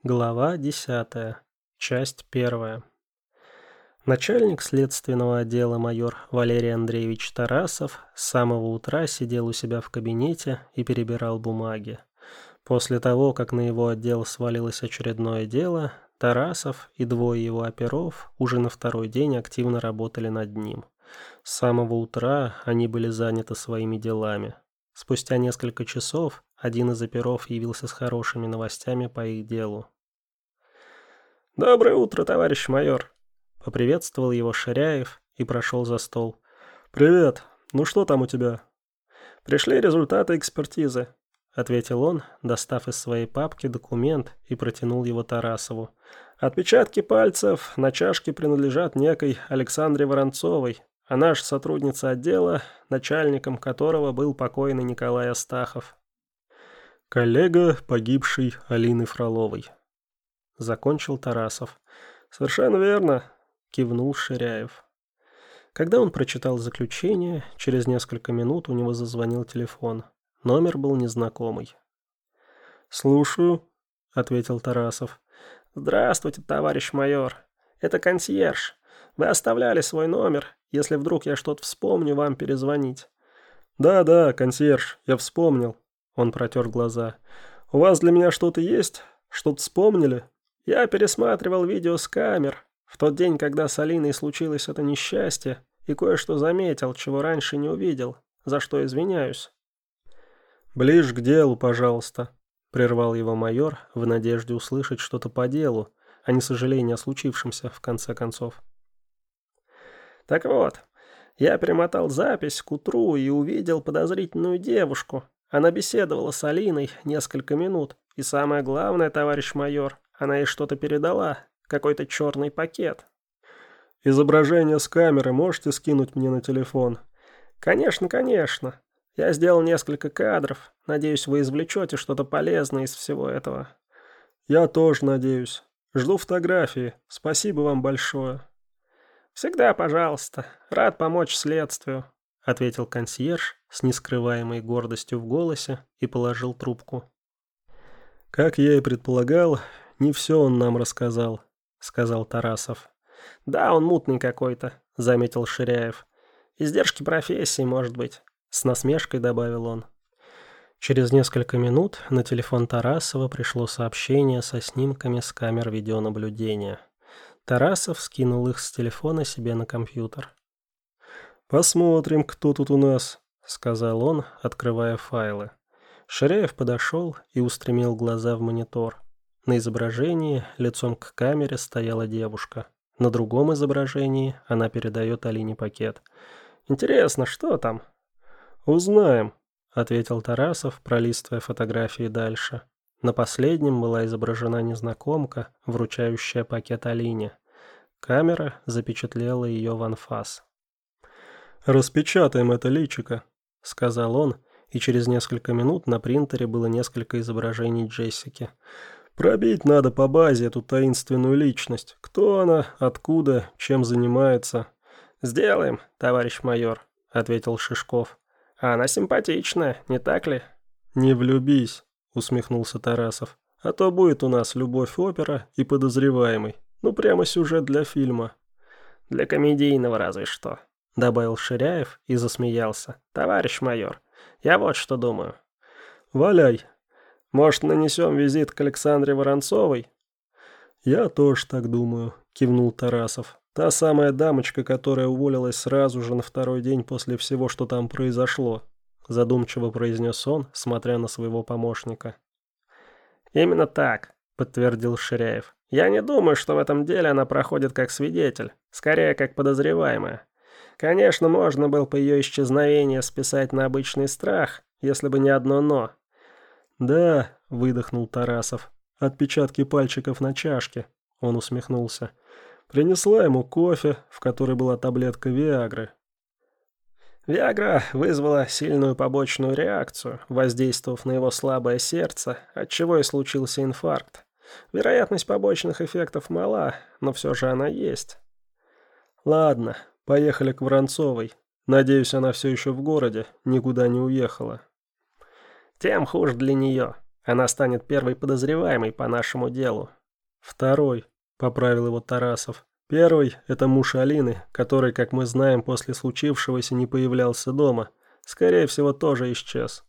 Глава 10. Часть 1. Начальник следственного отдела майор Валерий Андреевич Тарасов с самого утра сидел у себя в кабинете и перебирал бумаги. После того, как на его отдел свалилось очередное дело, Тарасов и двое его оперов уже на второй день активно работали над ним. С самого утра они были заняты своими делами. Спустя несколько часов один из оперов явился с хорошими новостями по их делу. «Доброе утро, товарищ майор!» — поприветствовал его Ширяев и прошел за стол. «Привет. Ну что там у тебя?» «Пришли результаты экспертизы», — ответил он, достав из своей папки документ и протянул его Тарасову. «Отпечатки пальцев на чашке принадлежат некой Александре Воронцовой, а наша сотрудница отдела, начальником которого был покойный Николай Астахов». «Коллега погибшей Алины Фроловой», — закончил Тарасов. «Совершенно верно», — кивнул Ширяев. Когда он прочитал заключение, через несколько минут у него зазвонил телефон. Номер был незнакомый. «Слушаю», — ответил Тарасов. «Здравствуйте, товарищ майор. Это консьерж. Вы оставляли свой номер. Если вдруг я что-то вспомню, вам перезвонить». «Да, консьерж, я вспомнил». Он протер глаза. «У вас для меня что-то есть? Что-то вспомнили?» «Я пересматривал видео с камер. В тот день, когда с Алиной случилось это несчастье, и кое-что заметил, чего раньше не увидел, за что извиняюсь». «Ближе к делу, пожалуйста», — прервал его майор в надежде услышать что-то по делу, а не сожаление о случившемся, в конце концов. «Так вот, я перемотал запись к утру и увидел подозрительную девушку. Она беседовала с Алиной несколько минут, и самое главное, товарищ майор, она ей что-то передала, какой-то черный пакет». «Изображение с камеры можете скинуть мне на телефон?» «Конечно. Я сделал несколько кадров. Надеюсь, вы извлечете что-то полезное из всего этого». «Я тоже надеюсь. Жду фотографии. Спасибо вам большое». «Всегда пожалуйста. Рад помочь следствию», — ответил консьерж с нескрываемой гордостью в голосе и положил трубку. «Как я и предполагал, не все он нам рассказал», — сказал Тарасов. «Да, он мутный какой-то», — заметил Ширяев. «Издержки профессии, может быть», — с насмешкой добавил он. Через несколько минут на телефон Тарасова пришло сообщение со снимками с камер видеонаблюдения. Тарасов скинул их с телефона себе на компьютер. «Посмотрим, кто тут у нас», — сказал он, открывая файлы. Ширяев подошел и устремил глаза в монитор. На изображении лицом к камере стояла девушка. На другом изображении она передает Алине пакет. «Интересно, что там?» «Узнаем», — ответил Тарасов, пролистывая фотографии дальше. На последнем была изображена незнакомка, вручающая пакет Алине. Камера запечатлела ее в анфас. «Распечатаем это личико», — сказал он, и через несколько минут на принтере было несколько изображений Джессики. «Пробить надо по базе эту таинственную личность. Кто она, откуда, чем занимается?» «Сделаем, товарищ майор», — ответил Шишков. «А она симпатичная, не так ли?» «Не влюбись», — усмехнулся Тарасов. «А то будет у нас любовь-опера и подозреваемый. Ну, прямо сюжет для фильма». «Для комедийного разве что», — добавил Ширяев и засмеялся. «Товарищ майор, я вот что думаю». «Валяй». «Может, нанесем визит к Александре Воронцовой?» «Я тоже так думаю», — кивнул Тарасов. «Та самая дамочка, которая уволилась сразу же на второй день после всего, что там произошло», — задумчиво произнес он, смотря на своего помощника. «Именно так», — подтвердил Ширяев. «Я не думаю, что в этом деле она проходит как свидетель, скорее как подозреваемая. Конечно, можно было по ее исчезновению списать на обычный страх, если бы не одно «но». «Да», — выдохнул Тарасов, — «отпечатки пальчиков на чашке», — он усмехнулся. «Принесла ему кофе, в которой была таблетка Виагры». Виагра вызвала сильную побочную реакцию, воздействовав на его слабое сердце, отчего и случился инфаркт. Вероятность побочных эффектов мала, но все же она есть. «Ладно, поехали к Воронцовой. Надеюсь, она все еще в городе, никуда не уехала». «Тем хуже для нее», Она станет первой подозреваемой по нашему делу». «Второй», — поправил его Тарасов. «Первый — это муж Алины, который, как мы знаем, после случившегося не появлялся дома. Скорее всего, тоже исчез».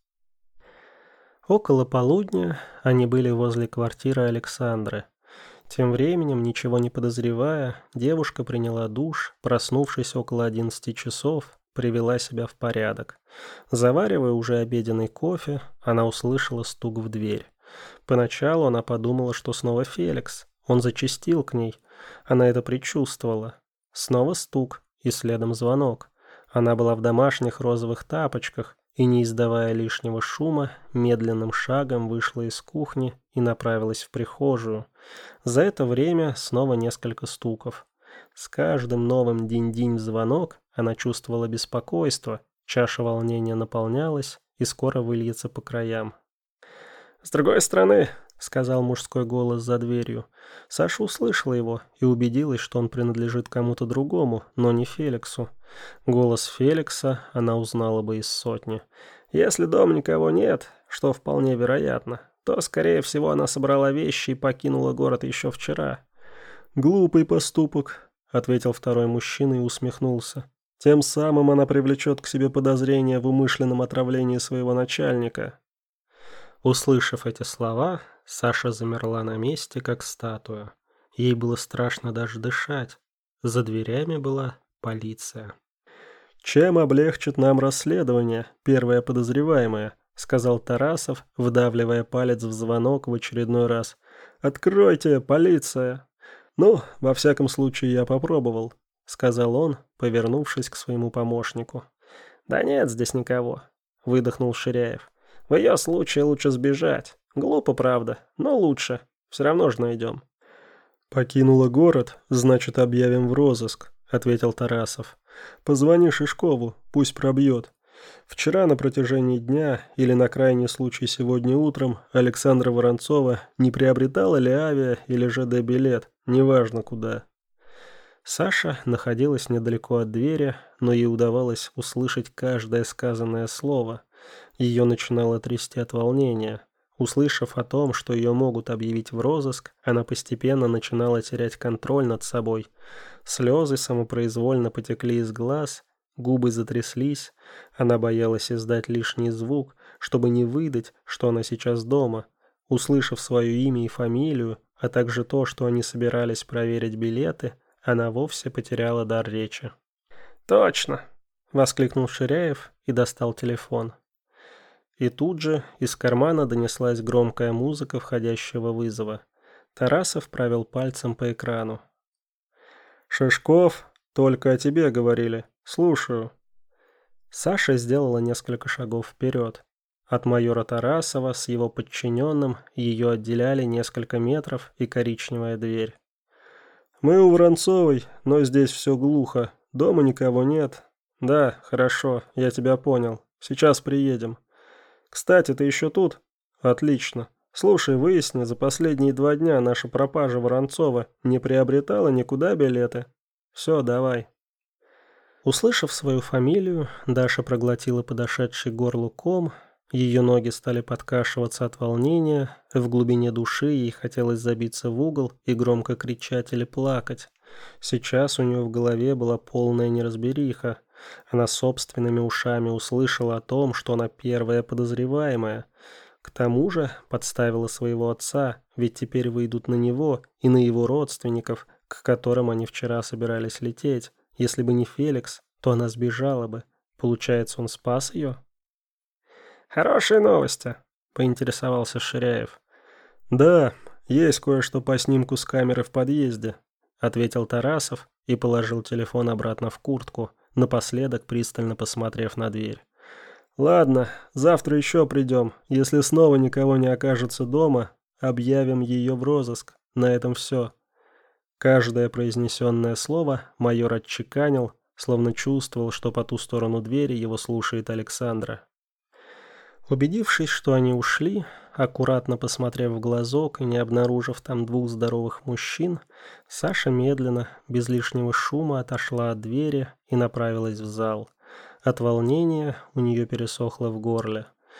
Около полудня они были возле квартиры Александры. Тем временем, ничего не подозревая, девушка приняла душ, проснувшись около 11 часов, привела себя в порядок. Заваривая уже обеденный кофе, она услышала стук в дверь. Поначалу она подумала, что снова Феликс. Он зачастил к ней. Она это предчувствовала. Снова стук и следом звонок. Она была в домашних розовых тапочках и, не издавая лишнего шума, медленным шагом вышла из кухни и направилась в прихожую. За это время снова несколько стуков. С каждым новым динь-динь в звонок она чувствовала беспокойство, чаша волнения наполнялась и скоро выльется по краям. «С другой стороны», — сказал мужской голос за дверью. Саша услышала его и убедилась, что он принадлежит кому-то другому, но не Феликсу. Голос Феликса она узнала бы из сотни. Если дома никого нет, что вполне вероятно, то, скорее всего, она собрала вещи и покинула город еще вчера. «Глупый поступок», — ответил второй мужчина и усмехнулся. «Тем самым она привлечет к себе подозрения в умышленном отравлении своего начальника». Услышав эти слова, Саша замерла на месте, как статуя. Ей было страшно даже дышать. За дверями была полиция. «Чем облегчит нам расследование, первая подозреваемая?» — сказал Тарасов, вдавливая палец в звонок в очередной раз. «Откройте, полиция!» «Ну, во всяком случае, я попробовал», — сказал он, повернувшись к своему помощнику. «Да нет здесь никого», — выдохнул Ширяев. «В ее случае лучше сбежать. Глупо, правда, но лучше. Все равно же найдем». «Покинула город, значит, объявим в розыск», — ответил Тарасов. «Позвони Шишкову, пусть пробьет. Вчера на протяжении дня или на крайний случай сегодня утром Александра Воронцова не приобретала ли авиа или ЖД-билет, неважно куда». Саша находилась недалеко от двери, но ей удавалось услышать каждое сказанное слово. Ее начинало трясти от волнения. Услышав о том, что ее могут объявить в розыск, она постепенно начинала терять контроль над собой. Слезы самопроизвольно потекли из глаз, губы затряслись. Она боялась издать лишний звук, чтобы не выдать, что она сейчас дома. Услышав свое имя и фамилию, а также то, что они собирались проверить билеты, она вовсе потеряла дар речи. «Точно!» — воскликнул Ширяев и достал телефон. И тут же из кармана донеслась громкая музыка входящего вызова. Тарасов провел пальцем по экрану. «Шишков, только о тебе говорили. Слушаю». Саша сделала несколько шагов вперед. От майора Тарасова с его подчиненным ее отделяли несколько метров и коричневая дверь. «Мы у Воронцовой, но здесь все глухо. Дома никого нет». «Да, хорошо, я тебя понял. Сейчас приедем». «Кстати, ты еще тут?» «Отлично. Слушай, выясни, за последние 2 дня наша пропажа Воронцова не приобретала никуда билеты. Все, давай». Услышав свою фамилию, Даша проглотила подошедший к горлу ком. Ее ноги стали подкашиваться от волнения, в глубине души ей хотелось забиться в угол и громко кричать или плакать. Сейчас у нее в голове была полная неразбериха. Она собственными ушами услышала о том, что она первая подозреваемая. К тому же подставила своего отца, ведь теперь выйдут на него и на его родственников, к которым они вчера собирались лететь. Если бы не Феликс, то она сбежала бы. Получается, он спас ее? «Хорошие новости», — поинтересовался Ширяев. «Да, есть кое-что по снимку с камеры в подъезде», — ответил Тарасов и положил телефон обратно в куртку, напоследок пристально посмотрев на дверь. «Ладно, завтра еще придем. Если снова никого не окажется дома, объявим ее в розыск. На этом все». Каждое произнесенное слово майор отчеканил, словно чувствовал, что по ту сторону двери его слушает Александра. Убедившись, что они ушли, аккуратно посмотрев в глазок и не обнаружив там 2 здоровых мужчин, Саша медленно, без лишнего шума отошла от двери и направилась в зал. От волнения у нее пересохло в горле.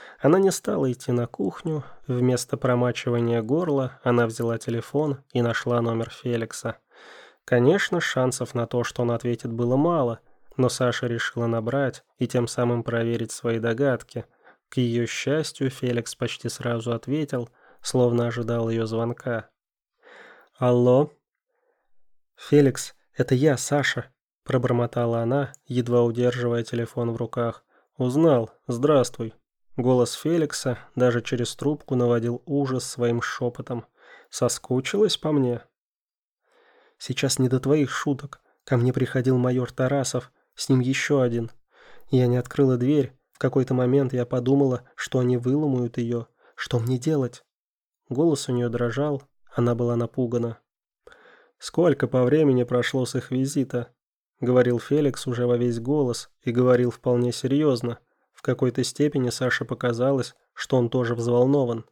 Она не стала идти на кухню. Вместо промачивания горла она взяла телефон и нашла номер Феликса. Конечно, шансов на то, что он ответит, было мало, но Саша решила набрать и тем самым проверить свои догадки. К ее счастью, Феликс почти сразу ответил, словно ожидал ее звонка. «Алло?» «Феликс, это я, Саша», — пробормотала она, едва удерживая телефон в руках. «Узнал. Здравствуй». Голос Феликса даже через трубку наводил ужас своим шепотом. «Соскучилась по мне?» «Сейчас не до твоих шуток. Ко мне приходил майор Тарасов, с ним еще один. Я не открыла дверь. В какой-то момент я подумала, что они выломают ее. Что мне делать?» Голос у нее дрожал, она была напугана. «Сколько по времени прошло с их визита?» — говорил Феликс уже во весь голос и говорил вполне серьезно. В какой-то степени Саше показалось, что он тоже взволнован.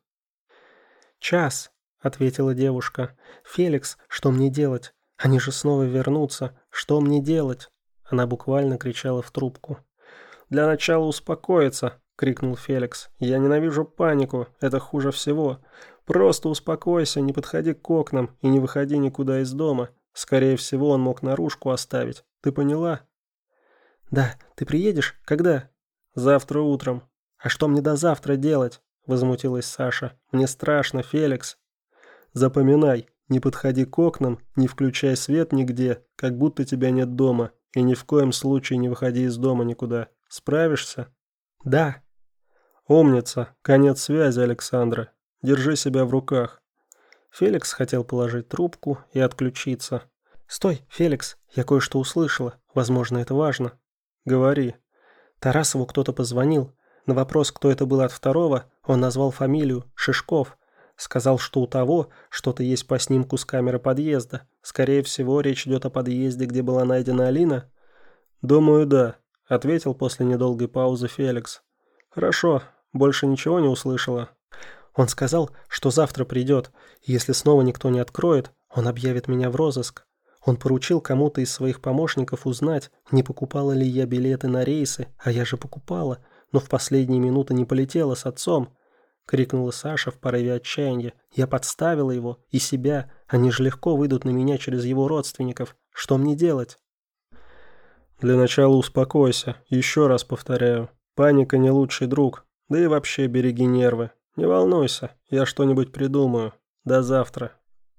«Час», — ответила девушка. «Феликс, что мне делать? Они же снова вернутся. Что мне делать?» Она буквально кричала в трубку. «Для начала успокоиться», — крикнул Феликс. «Я ненавижу панику, это хуже всего. Просто успокойся, не подходи к окнам и не выходи никуда из дома. Скорее всего, он мог наружку оставить. Ты поняла?» «Да, ты приедешь? Когда?» «Завтра утром». «А что мне до завтра делать?» — возмутилась Саша. «Мне страшно, Феликс». «Запоминай, не подходи к окнам, не включай свет нигде, как будто тебя нет дома, и ни в коем случае не выходи из дома никуда. Справишься?» «Да». «Умница. Конец связи, Александра. Держи себя в руках». Феликс хотел положить трубку и отключиться. «Стой, Феликс, я кое-что услышала. Возможно, это важно». «Говори». Тарасову кто-то позвонил. На вопрос, кто это был от второго, он назвал фамилию Шишков. Сказал, что у того что-то есть по снимку с камеры подъезда. Скорее всего, речь идет о подъезде, где была найдена Алина. «Думаю, да», — ответил после недолгой паузы Феликс. «Хорошо, больше ничего не услышала». «Он сказал, что завтра придет, и если снова никто не откроет, он объявит меня в розыск. Он поручил кому-то из своих помощников узнать, не покупала ли я билеты на рейсы, а я же покупала, но в последние минуты не полетела с отцом», — крикнула Саша в порыве отчаяния. «Я подставила его и себя, они же легко выйдут на меня через его родственников. Что мне делать?» «Для начала успокойся, еще раз повторяю. Паника не лучший друг, да и вообще береги нервы. Не волнуйся, я что-нибудь придумаю. До завтра».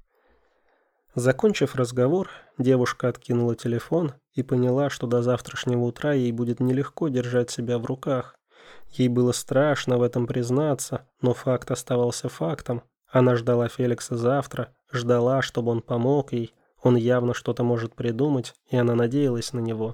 Закончив разговор, девушка откинула телефон и поняла, что до завтрашнего утра ей будет нелегко держать себя в руках. Ей было страшно в этом признаться, но факт оставался фактом. Она ждала Феликса завтра, ждала, чтобы он помог ей. Он явно что-то может придумать, и она надеялась на него.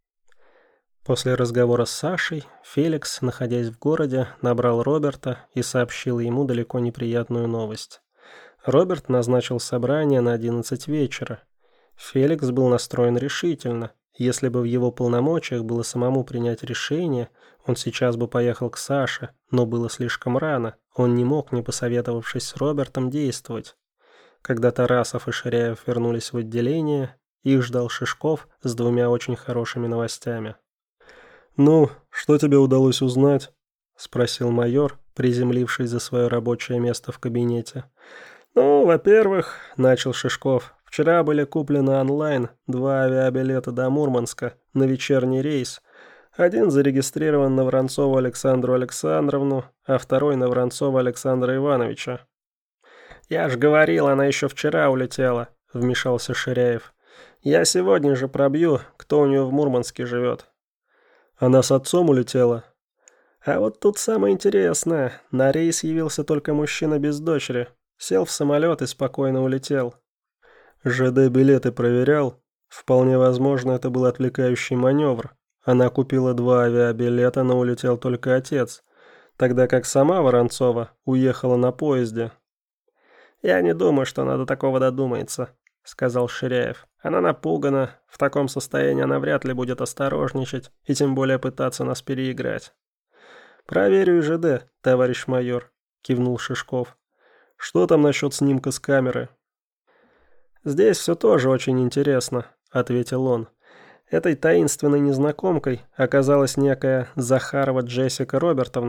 После разговора с Сашей, Феликс, находясь в городе, набрал Роберта и сообщил ему далеко неприятную новость. Роберт назначил собрание на 11 вечера. Феликс был настроен решительно. Если бы в его полномочиях было самому принять решение, он сейчас бы поехал к Саше, но было слишком рано. Он не мог, не посоветовавшись с Робертом, действовать. Когда Тарасов и Ширяев вернулись в отделение, их ждал Шишков с двумя очень хорошими новостями. «Ну, что тебе удалось узнать?» — спросил майор, приземлившись за свое рабочее место в кабинете. «Ну, во-первых, — начал Шишков, — вчера были куплены онлайн 2 авиабилета до Мурманска на вечерний рейс. Один зарегистрирован на Воронцову Александру Александровну, а второй на Воронцова Александра Ивановича». «Я ж говорил, она еще вчера улетела», — вмешался Ширяев. «Я сегодня же пробью, кто у нее в Мурманске живет». «Она с отцом улетела?» «А вот тут самое интересное. На рейс явился только мужчина без дочери. Сел в самолет и спокойно улетел». «ЖД-билеты проверял? Вполне возможно, это был отвлекающий маневр. Она купила 2 авиабилета, но улетел только отец, тогда как сама Воронцова уехала на поезде». «Я не думаю, что она до такого додумается», — сказал Ширяев. «Она напугана, в таком состоянии она вряд ли будет осторожничать и тем более пытаться нас переиграть». «Проверю ЖД, товарищ майор», — кивнул Шишков. «Что там насчет снимка с камеры?» «Здесь все тоже очень интересно», — ответил он. «Этой таинственной незнакомкой оказалась некая Захарова Джессика Робертовна.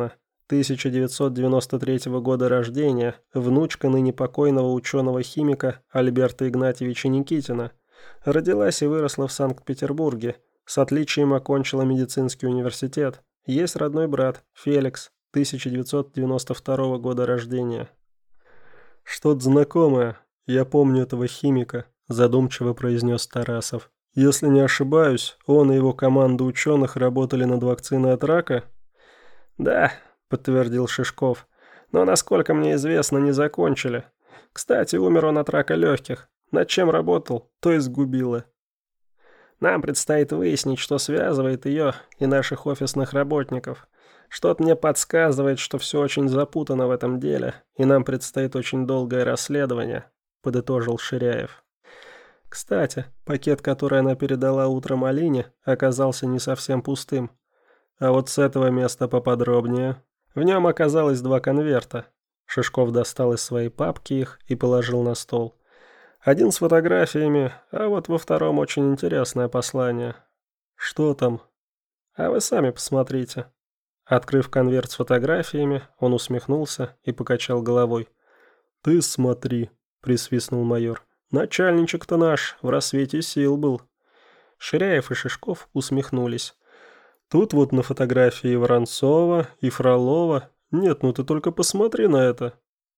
1993 года рождения, внучка ныне покойного ученого-химика Альберта Игнатьевича Никитина. Родилась и выросла в Санкт-Петербурге. С отличием окончила медицинский университет. Есть родной брат, Феликс, 1992 года рождения. «Что-то знакомое. Я помню этого химика», – задумчиво произнес Тарасов. «Если не ошибаюсь, он и его команда ученых работали над вакциной от рака?» «Да», – подтвердил Шишков. «Но, насколько мне известно, не закончили. Кстати, умер он от рака легких. Над чем работал, то и сгубило. Нам предстоит выяснить, что связывает ее и наших офисных работников. Что-то мне подсказывает, что все очень запутано в этом деле, и нам предстоит очень долгое расследование», – подытожил Ширяев. «Кстати, пакет, который она передала утром Алине, оказался не совсем пустым. А вот с этого места поподробнее. В нем оказалось 2 конверта». Шишков достал из своей папки их и положил на стол. Один с фотографиями, а вот во втором очень интересное послание. «Что там?» «А вы сами посмотрите». Открыв конверт с фотографиями, он усмехнулся и покачал головой. «Ты смотри», — присвистнул майор. «Начальничек-то наш в рассвете сил был». Ширяев и Шишков усмехнулись. «Тут вот на фотографии Воронцова и Фролова. Нет, ну ты только посмотри на это».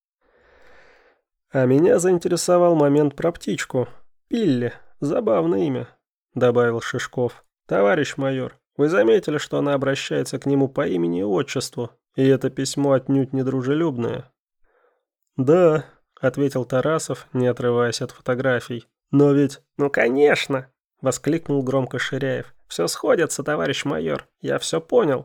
«А меня заинтересовал момент про птичку. Пилли. Забавное имя», — добавил Шишков. «Товарищ майор, вы заметили, что она обращается к нему по имени и отчеству, и это письмо отнюдь не дружелюбное?» «Да», — ответил Тарасов, не отрываясь от фотографий. «Но ведь...» «Ну, конечно!» — воскликнул громко Ширяев. «Все сходится, товарищ майор. Я все понял».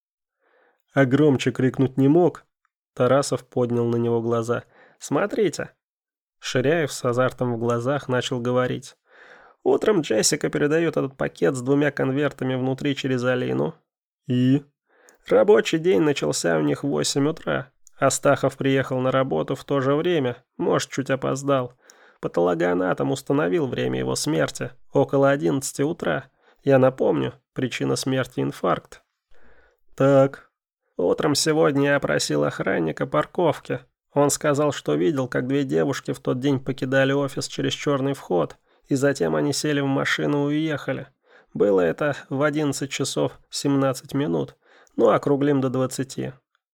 «А громче крикнуть не мог?» Тарасов поднял на него глаза. «Смотрите». Ширяев с азартом в глазах начал говорить. «Утром Джессика передает этот пакет с 2 конвертами внутри через Алину. И? Рабочий день начался у них в 8 утра. Астахов приехал на работу в то же время, может, чуть опоздал. Патологоанатом установил время его смерти, около 11 утра. Я напомню, причина смерти – инфаркт. Так. Утром сегодня я опросил охранника парковки. Он сказал, что видел, как 2 девушки в тот день покидали офис через черный вход, и затем они сели в машину и уехали. Было это в 11 часов 17 минут, ну округлим до 20.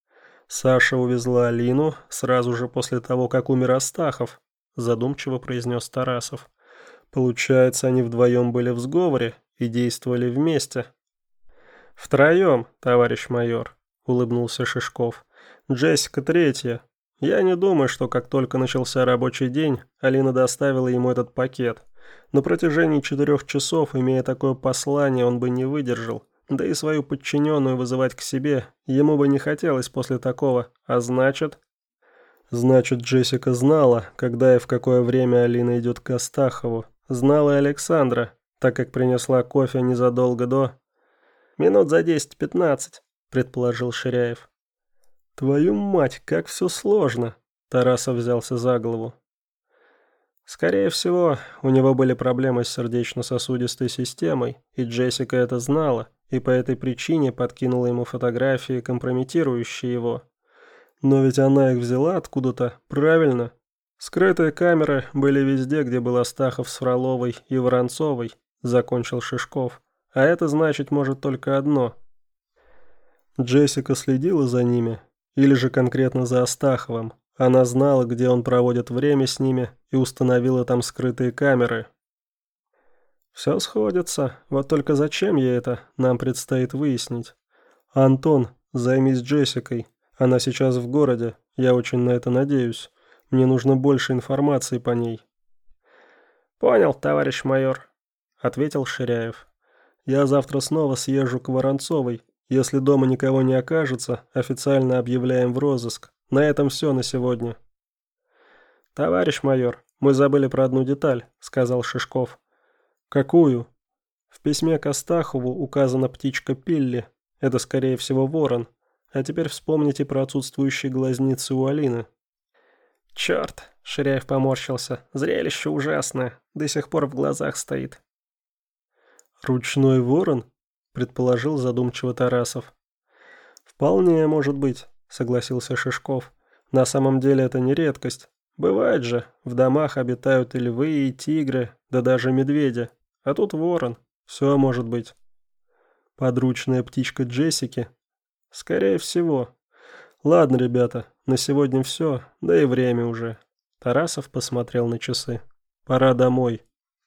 Саша увезла Алину сразу же после того, как умер Астахов, задумчиво произнес Тарасов. Получается, они вдвоем были в сговоре и действовали вместе. «Втроем, товарищ майор», — улыбнулся Шишков. «Джессика 3. Я не думаю, что как только начался рабочий день, Алина доставила ему этот пакет. На протяжении 4 часов, имея такое послание, он бы не выдержал. Да и свою подчиненную вызывать к себе ему бы не хотелось после такого, а значит...» «Значит, Джессика знала, когда и в какое время Алина идет к Астахову. Знала и Александра, так как принесла кофе незадолго до...» «Минут за 10-15», предположил Ширяев. «Твою мать, как все сложно!» Тарасов взялся за голову. «Скорее всего, у него были проблемы с сердечно-сосудистой системой, и Джессика это знала, и по этой причине подкинула ему фотографии, компрометирующие его. Но ведь она их взяла откуда-то, правильно? Скрытые камеры были везде, где был Астахов с Фроловой и Воронцовой», закончил Шишков. «А это значит, может, только одно». Джессика следила за ними, или же конкретно за Астаховым. Она знала, где он проводит время с ними, и установила там скрытые камеры. «Все сходится. Вот только зачем ей это, нам предстоит выяснить». «Антон, займись Джессикой. Она сейчас в городе. Я очень на это надеюсь. Мне нужно больше информации по ней». «Понял, товарищ майор», — ответил Ширяев. «Я завтра снова съезжу к Воронцовой. Если дома никого не окажется, официально объявляем в розыск. На этом все на сегодня». «Товарищ майор, мы забыли про одну деталь», — сказал Шишков. «Какую?» «В письме к Астахову указана птичка Пилли. Это, скорее всего, ворон. А теперь вспомните про отсутствующие глазницы у Алины». «Черт!» — Ширяев поморщился. «Зрелище ужасное. До сих пор в глазах стоит». «Ручной ворон?» — предположил задумчиво Тарасов. «Вполне может быть», — согласился Шишков. «На самом деле это не редкость. Бывает же, в домах обитают и львы, и тигры, да даже медведи. А тут ворон. Все может быть». «Подручная птичка Джессики?» «Скорее всего. Ладно, ребята, на сегодня все, да и время уже». Тарасов посмотрел на часы. «Пора домой».